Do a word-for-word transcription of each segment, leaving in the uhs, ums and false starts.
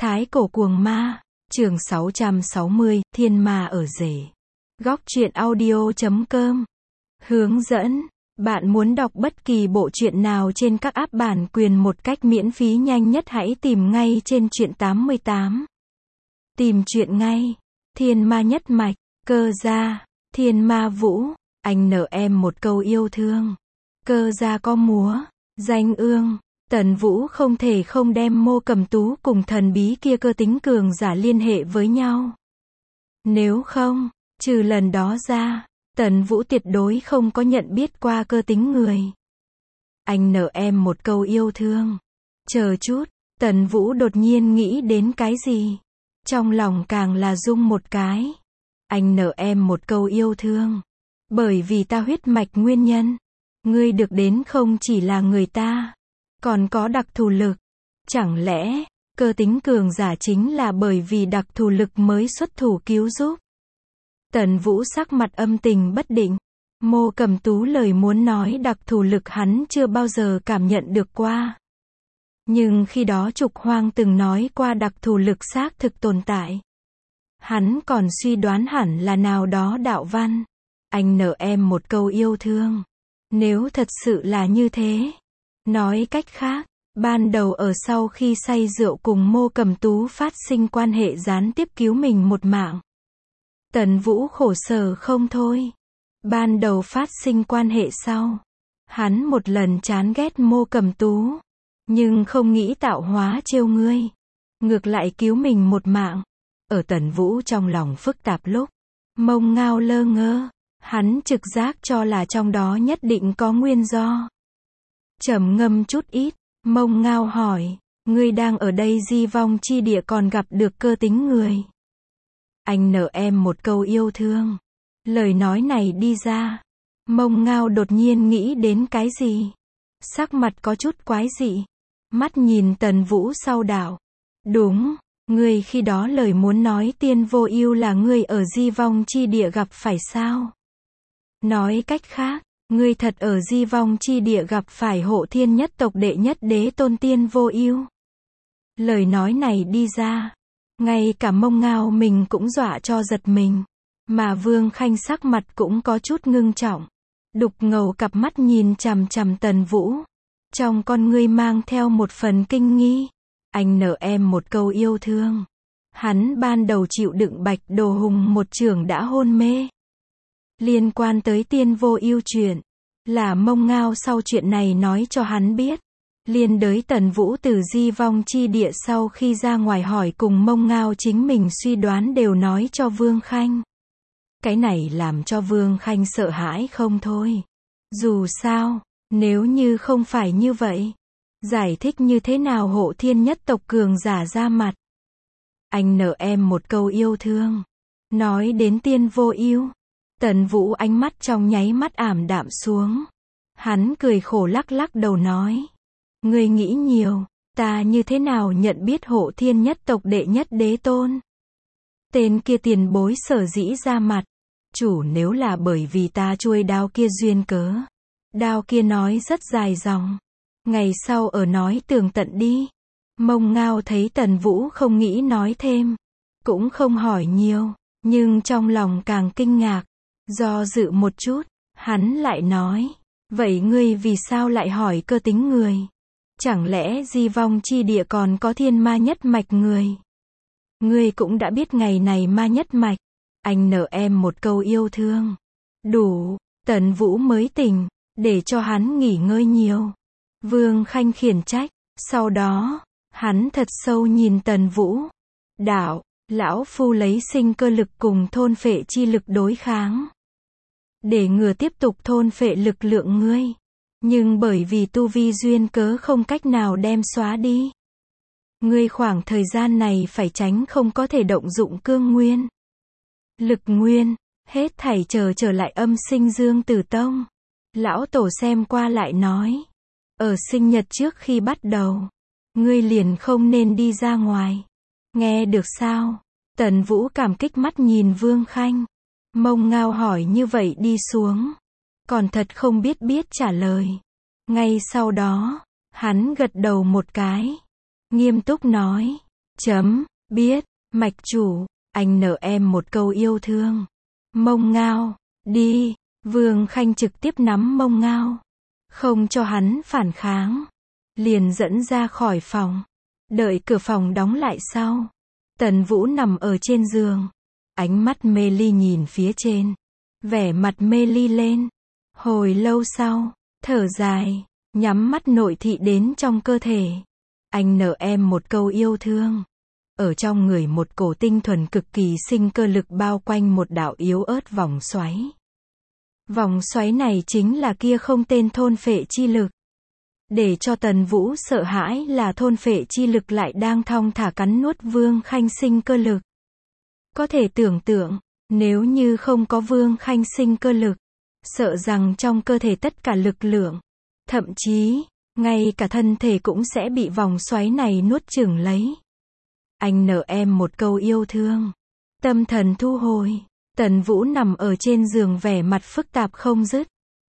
Thái cổ cuồng ma, chương sáu trăm sáu mươi, thiên ma ở rể. Góc truyện audio chấm com. Hướng dẫn, bạn muốn đọc bất kỳ bộ truyện nào trên các app bản quyền một cách miễn phí nhanh nhất hãy tìm ngay trên truyện tám mươi tám. Tìm truyện ngay. Thiên ma nhất mạch, Cơ gia, thiên ma vũ, anh nợ em một câu yêu thương. Cơ gia có múa, danh ương. Tần Vũ không thể không đem Mô Cầm Tú cùng thần bí kia cơ tính cường giả liên hệ với nhau. Nếu không, trừ lần đó ra, Tần Vũ tuyệt đối không có nhận biết qua cơ tính người. Anh nợ em một câu yêu thương. Chờ chút, Tần Vũ đột nhiên nghĩ đến cái gì? Trong lòng càng là rung một cái. Anh nợ em một câu yêu thương. Bởi vì ta huyết mạch nguyên nhân. Ngươi được đến không chỉ là người ta, còn có đặc thù lực. Chẳng lẽ, cơ tính cường giả chính là bởi vì đặc thù lực mới xuất thủ cứu giúp? Tần Vũ sắc mặt âm tình bất định. Mô Cầm Tú lời muốn nói đặc thù lực hắn chưa bao giờ cảm nhận được qua. Nhưng khi đó Trục Hoang từng nói qua đặc thù lực xác thực tồn tại. Hắn còn suy đoán hẳn là nào đó đạo văn. Anh nợ em một câu yêu thương. Nếu thật sự là như thế. Nói cách khác, ban đầu ở sau khi say rượu cùng Mô Cầm Tú phát sinh quan hệ gián tiếp cứu mình một mạng. Tần Vũ khổ sở không thôi. Ban đầu phát sinh quan hệ sau. Hắn một lần chán ghét Mô Cầm Tú. Nhưng không nghĩ tạo hóa trêu ngươi. Ngược lại cứu mình một mạng. Ở Tần Vũ trong lòng phức tạp lúc. Mông Ngao lơ ngơ. Hắn trực giác cho là trong đó nhất định có nguyên do. Trầm ngâm chút ít, Mông Ngao hỏi, ngươi đang ở đây di vong chi địa còn gặp được cơ tính người. Anh nợ em một câu yêu thương. Lời nói này đi ra. Mông Ngao đột nhiên nghĩ đến cái gì? Sắc mặt có chút quái dị. Mắt nhìn Tần Vũ sau đảo. Đúng, ngươi khi đó lời muốn nói Tiên Vô Ưu là ngươi ở di vong chi địa gặp phải sao? Nói cách khác, ngươi thật ở di vong chi địa gặp phải Hộ Thiên nhất tộc đệ nhất đế tôn Tiên Vô Ưu. Lời nói này đi ra, ngay cả Mông Ngao mình cũng dọa cho giật mình, mà Vương Khanh sắc mặt cũng có chút ngưng trọng. Đục ngầu cặp mắt nhìn chằm chằm Tần Vũ, trong con ngươi mang theo một phần kinh nghi. Anh nợ em một câu yêu thương. Hắn ban đầu chịu đựng Bạch Đồ Hùng một chưởng đã hôn mê. Liên quan tới Tiên Vô Ưu chuyện, là Mông Ngao sau chuyện này nói cho hắn biết. Liên đới Tần Vũ từ di vong chi địa sau khi ra ngoài hỏi cùng Mông Ngao chính mình suy đoán đều nói cho Vương Khanh. Cái này làm cho Vương Khanh sợ hãi không thôi. Dù sao, nếu như không phải như vậy, giải thích như thế nào Hộ Thiên nhất tộc cường giả ra mặt? Anh nợ em một câu yêu thương. Nói đến Tiên Vô Ưu, Tần Vũ ánh mắt trong nháy mắt ảm đạm xuống. Hắn cười khổ lắc lắc đầu nói. Ngươi nghĩ nhiều, ta như thế nào nhận biết Hộ Thiên nhất tộc đệ nhất đế tôn? Tên kia tiền bối sở dĩ ra mặt. Chủ nếu là bởi vì ta chuôi đao kia duyên cớ. Đao kia nói rất dài dòng. Ngày sau ở nói tường tận đi. Mông Ngao thấy Tần Vũ không nghĩ nói thêm. Cũng không hỏi nhiều, nhưng trong lòng càng kinh ngạc. Do dự một chút, hắn lại nói, vậy ngươi vì sao lại hỏi cơ tính người? Chẳng lẽ di vong chi địa còn có thiên ma nhất mạch người? Ngươi cũng đã biết ngày này ma nhất mạch. Anh nợ em một câu yêu thương. Đủ, Tần Vũ mới tỉnh, để cho hắn nghỉ ngơi nhiều. Vương Khanh khiển trách, sau đó, hắn thật sâu nhìn Tần Vũ. Đạo, lão phu lấy sinh cơ lực cùng thôn phệ chi lực đối kháng. Để ngừa tiếp tục thôn phệ lực lượng ngươi. Nhưng bởi vì tu vi duyên cớ không cách nào đem xóa đi. Ngươi khoảng thời gian này phải tránh không có thể động dụng cương nguyên. Lực nguyên, hết thảy chờ trở lại âm sinh Dương Tử Tông. Lão tổ xem qua lại nói. Ở sinh nhật trước khi bắt đầu, ngươi liền không nên đi ra ngoài. Nghe được sao? Tần Vũ cảm kích mắt nhìn Vương Khanh. Mông Ngao hỏi như vậy đi xuống. Còn thật không biết biết trả lời. Ngay sau đó, hắn gật đầu một cái. Nghiêm túc nói. Chấm, biết, mạch chủ, anh nợ em một câu yêu thương. Mông Ngao, đi, Vương Khanh trực tiếp nắm Mông Ngao. Không cho hắn phản kháng. Liền dẫn ra khỏi phòng. Đợi cửa phòng đóng lại sau. Tần Vũ nằm ở trên giường. Ánh mắt mê ly nhìn phía trên. Vẻ mặt mê ly lên. Hồi lâu sau, thở dài, nhắm mắt nội thị đến trong cơ thể. Anh nợ em một câu yêu thương. Ở trong người một cổ tinh thuần cực kỳ sinh cơ lực bao quanh một đạo yếu ớt vòng xoáy. Vòng xoáy này chính là kia không tên thôn phệ chi lực. Để cho Tần Vũ sợ hãi là thôn phệ chi lực lại đang thong thả cắn nuốt Vương Khanh sinh cơ lực. Có thể tưởng tượng, nếu như không có Vương Khanh sinh cơ lực, sợ rằng trong cơ thể tất cả lực lượng, thậm chí, ngay cả thân thể cũng sẽ bị vòng xoáy này nuốt chửng lấy. Anh nợ em một câu yêu thương. Tâm thần thu hồi, Tần Vũ nằm ở trên giường vẻ mặt phức tạp không dứt.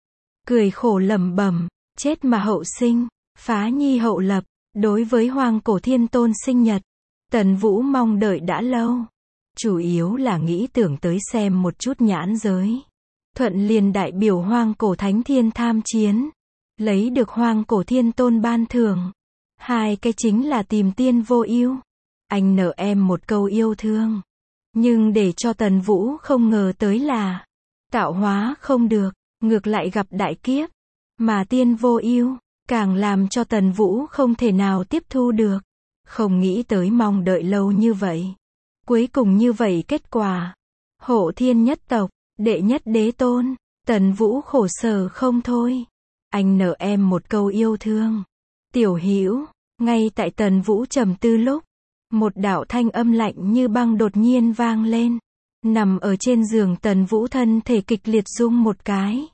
Cười khổ lẩm bẩm, chết mà hậu sinh, phá nhi hậu lập, đối với Hoang Cổ Thiên Tôn sinh nhật, Tần Vũ mong đợi đã lâu. Chủ yếu là nghĩ tưởng tới xem một chút nhãn giới. Thuận liền đại biểu Hoang Cổ Thánh Thiên tham chiến. Lấy được Hoang Cổ Thiên Tôn ban thưởng. Hai cái chính là tìm tiên vô ưu. Anh nợ em một câu yêu thương. Nhưng để cho Tần Vũ không ngờ tới là tạo hóa không được, ngược lại gặp đại kiếp. Mà tiên vô ưu, càng làm cho Tần Vũ không thể nào tiếp thu được. Không nghĩ tới mong đợi lâu như vậy. Cuối cùng như vậy kết quả. Hộ Thiên nhất tộc, đệ nhất đế tôn, Tần Vũ khổ sở không thôi. Anh nợ em một câu yêu thương. Tiểu Hữu, ngay tại Tần Vũ trầm tư lúc, một đạo thanh âm lạnh như băng đột nhiên vang lên. Nằm ở trên giường Tần Vũ thân thể kịch liệt rung một cái.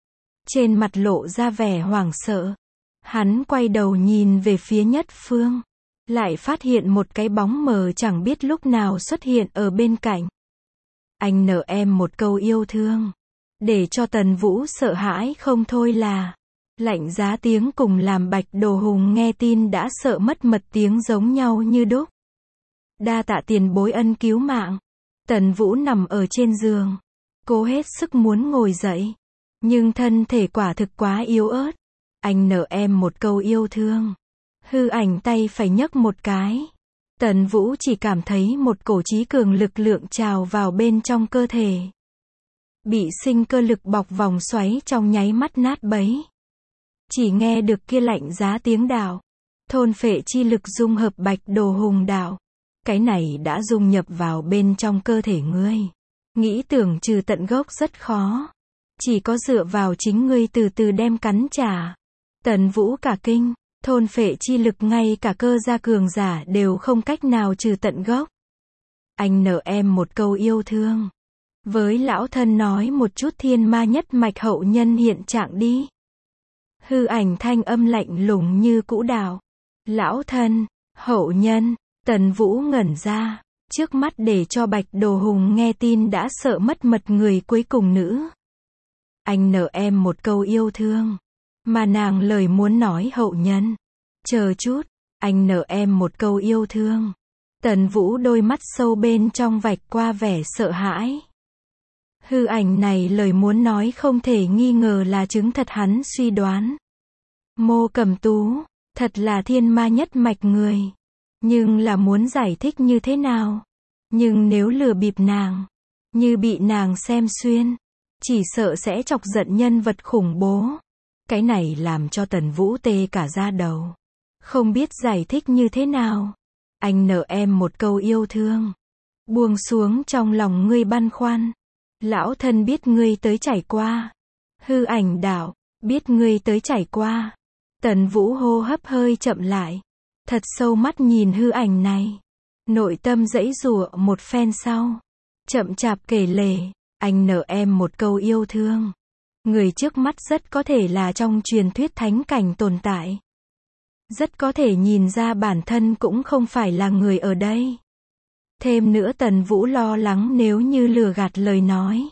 Trên mặt lộ ra vẻ hoảng sợ. Hắn quay đầu nhìn về phía Nhất Phương. Lại phát hiện một cái bóng mờ chẳng biết lúc nào xuất hiện ở bên cạnh. Anh nợ em một câu yêu thương. Để cho Tần Vũ sợ hãi không thôi là Lạnh Giá tiếng cùng làm Bạch Đồ Hùng nghe tin đã sợ mất mật tiếng giống nhau như đúc. Đa tạ tiền bối ân cứu mạng. Tần Vũ nằm ở trên giường. Cố hết sức muốn ngồi dậy. Nhưng thân thể quả thực quá yếu ớt. Anh nợ em một câu yêu thương. Hư ảnh tay phải nhấc một cái. Tần Vũ chỉ cảm thấy một cổ trí cường lực lượng trào vào bên trong cơ thể. Bị sinh cơ lực bọc vòng xoáy trong nháy mắt nát bấy. Chỉ nghe được kia lạnh giá tiếng đạo. Thôn phệ chi lực dung hợp Bạch Đồ Hùng đạo. Cái này đã dung nhập vào bên trong cơ thể ngươi. Nghĩ tưởng trừ tận gốc rất khó. Chỉ có dựa vào chính ngươi từ từ đem cắn trả. Tần Vũ cả kinh. Thôn phệ chi lực ngay cả cơ gia cường giả đều không cách nào trừ tận gốc. Anh nợ em một câu yêu thương. Với lão thân nói một chút thiên ma nhất mạch hậu nhân hiện trạng đi. Hư ảnh thanh âm lạnh lùng như cũ đạo. Lão thân, hậu nhân, Tần Vũ ngẩn ra. Trước mắt để cho Bạch Đồ Hùng nghe tin đã sợ mất mật người cuối cùng nữ. Anh nợ em một câu yêu thương. Mà nàng lời muốn nói hậu nhân. Chờ chút, anh nợ em một câu yêu thương. Tần Vũ đôi mắt sâu bên trong vạch qua vẻ sợ hãi. Hư ảnh này lời muốn nói không thể nghi ngờ là chứng thật hắn suy đoán. Mô Cầm Tú, thật là thiên ma nhất mạch người. Nhưng là muốn giải thích như thế nào? Nhưng nếu lừa bịp nàng, như bị nàng xem xuyên, chỉ sợ sẽ chọc giận nhân vật khủng bố. Cái này làm cho Tần Vũ tê cả da đầu. Không biết giải thích như thế nào. Anh nợ em một câu yêu thương. Buông xuống trong lòng ngươi băn khoăn. Lão thân biết ngươi tới trải qua. Hư ảnh đạo, biết ngươi tới trải qua. Tần Vũ hô hấp hơi chậm lại. Thật sâu mắt nhìn hư ảnh này. Nội tâm giãy giụa một phen sau. Chậm chạp kể lể, anh nợ em một câu yêu thương. Người trước mắt rất có thể là trong truyền thuyết thánh cảnh tồn tại. Rất có thể nhìn ra bản thân cũng không phải là người ở đây. Thêm nữa Tần Vũ lo lắng nếu như lừa gạt lời nói,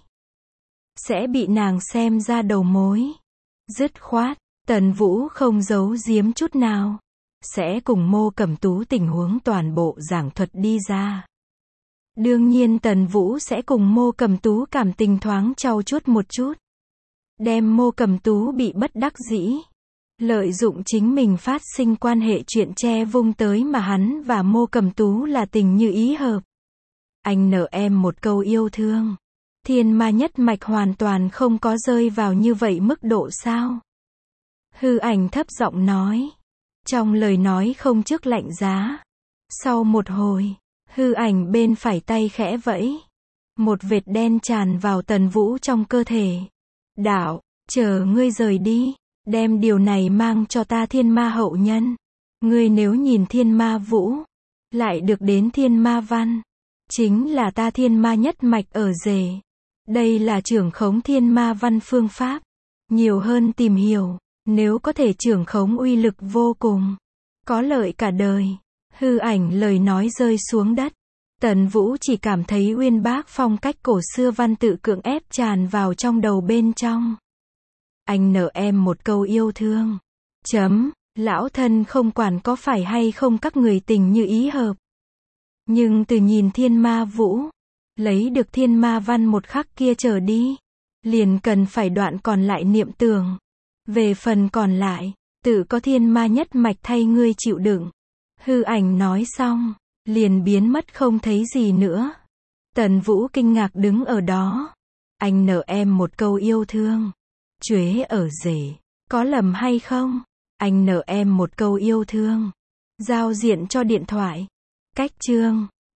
sẽ bị nàng xem ra đầu mối. Dứt khoát, Tần Vũ không giấu giếm chút nào. sẽ cùng Mô Cẩm Tú tình huống toàn bộ giảng thuật đi ra. Đương nhiên Tần Vũ sẽ cùng Mô Cẩm Tú cảm tình thoáng trau chuốt một chút. Đem Mô Cẩm Tú bị bất đắc dĩ, lợi dụng chính mình phát sinh quan hệ chuyện che vung tới mà hắn và Mô Cẩm Tú là tình như ý hợp. Anh nợ em một câu yêu thương. Thiên ma nhất mạch hoàn toàn không có rơi vào như vậy mức độ sao? Hư Ảnh thấp giọng nói. Trong lời nói không trước lạnh giá. Sau một hồi, Hư Ảnh bên phải tay khẽ vẫy. Một vệt đen tràn vào Tần Vũ trong cơ thể. Đạo, chờ ngươi rời đi, đem điều này mang cho ta thiên ma hậu nhân. Ngươi nếu nhìn thiên ma vũ, lại được đến thiên ma văn. Chính là ta thiên ma nhất mạch ở rể. Đây là trưởng khống thiên ma văn phương pháp. Nhiều hơn tìm hiểu, nếu có thể trưởng khống uy lực vô cùng. Có lợi cả đời. Hư Ảnh lời nói rơi xuống đất. Tần Vũ chỉ cảm thấy uyên bác phong cách cổ xưa văn tự cưỡng ép tràn vào trong đầu bên trong. Anh nợ em một câu yêu thương. Chấm, lão thân không quản có phải hay không các người tình như ý hợp. Nhưng từ nhìn thiên ma vũ, lấy được thiên ma văn một khắc kia trở đi, liền cần phải đoạn còn lại niệm tưởng. Về phần còn lại, tự có thiên ma nhất mạch thay ngươi chịu đựng. Hư Ảnh nói xong, liền biến mất không thấy gì nữa. Tần Vũ kinh ngạc đứng ở đó. Anh nợ em một câu yêu thương. Chuế ở rể, có lầm hay không? Anh nợ em một câu yêu thương. Giao diện cho điện thoại. Cách chương